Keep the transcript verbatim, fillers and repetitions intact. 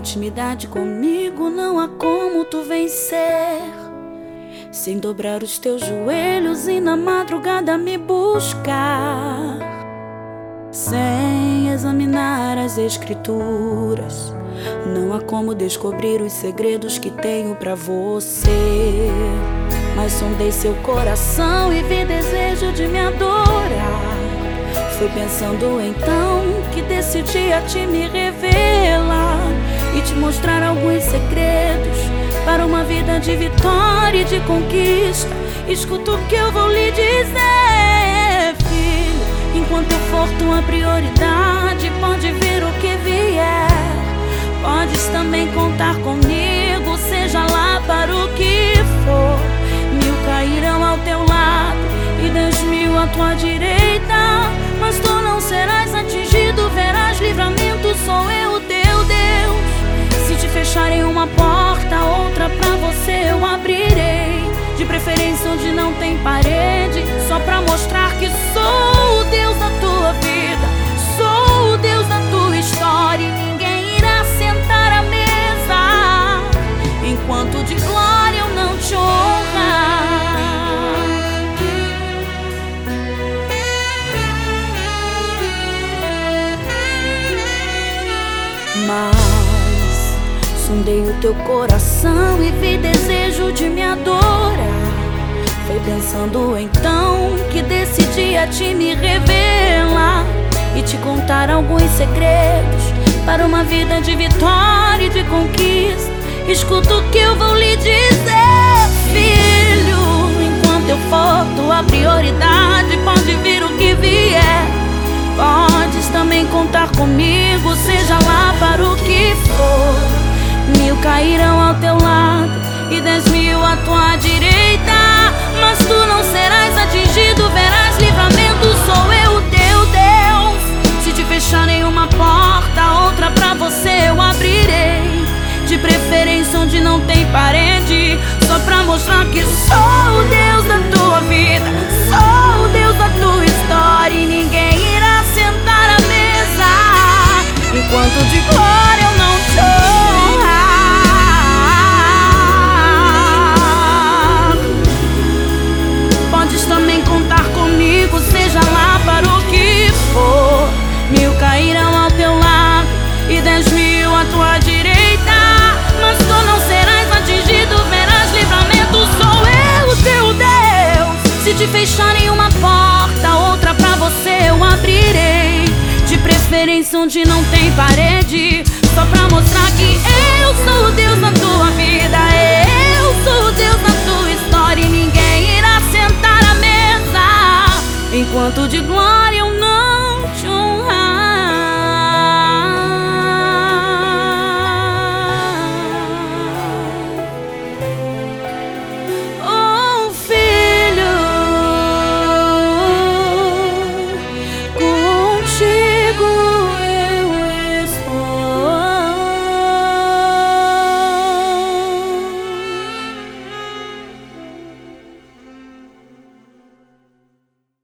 intimidade comigo não há como tu vencer, sem dobrar os teus joelhos e na madrugada me buscar, sem examinar as escrituras. Não há como descobrir os segredos que tenho pra você, mas sondei seu coração e vi desejo de me adorar. Foi pensando então que decidi a ti me revelar e te mostrar alguns segredos para uma vida de vitória e de conquista. Escuta o que eu vou lhe dizer, filho. Enquanto eu for tua prioridade, pode vir o que vier. Podes também contar comigo, seja lá para o que for. Mil cairão ao teu lado e dez mil à tua direita, mas tu não serás atingido, verás livramento, sou eu, teu Deus. Se te fecharem uma porta, outra pra você eu abrirei, de preferência onde não tem parede, só pra mostrar que sou o Deus da tua vida, sou o Deus da tua história, e ninguém irá sentar à mesa enquanto de glória eu não te honrar. Mas sondei o teu coração e vi desejo de me adorar. Foi pensando então que decidi a ti me revelar e te contar alguns segredos para uma vida de vitória e de conquista. Escuta o que eu vou lhe dizer, filho. Enquanto eu for tua prioridade, pode vir o que vier. Podes também contar comigo, seja lá para o que for. Mil cairão ao teu lado e dez mil à tua direita, mas tu não serás atingido, verás livramento, sou eu, teu Deus. Se te fecharem uma porta, outra pra você eu abrirei, de preferência onde não tem parede, só pra mostrar que sou o Deus da tua vida, sou o Deus da tua história, e ninguém irá sentar à mesa enquanto de glória eu não te honrar. Podes também contar comigo, seja lá para o que for. Mil cairão ao teu lado e dez mil à tua direita, mas tu não serás atingido, verás livramento, sou eu, teu Deus. Se te fecharem uma porta, outra pra você eu abrirei, de preferência onde não tem parede, só pra mostrar que eu sou o Deus da tua vida, eu sou o Deus da tua história, e ninguém irá sentar à mesa enquanto de glória eu não te honrar.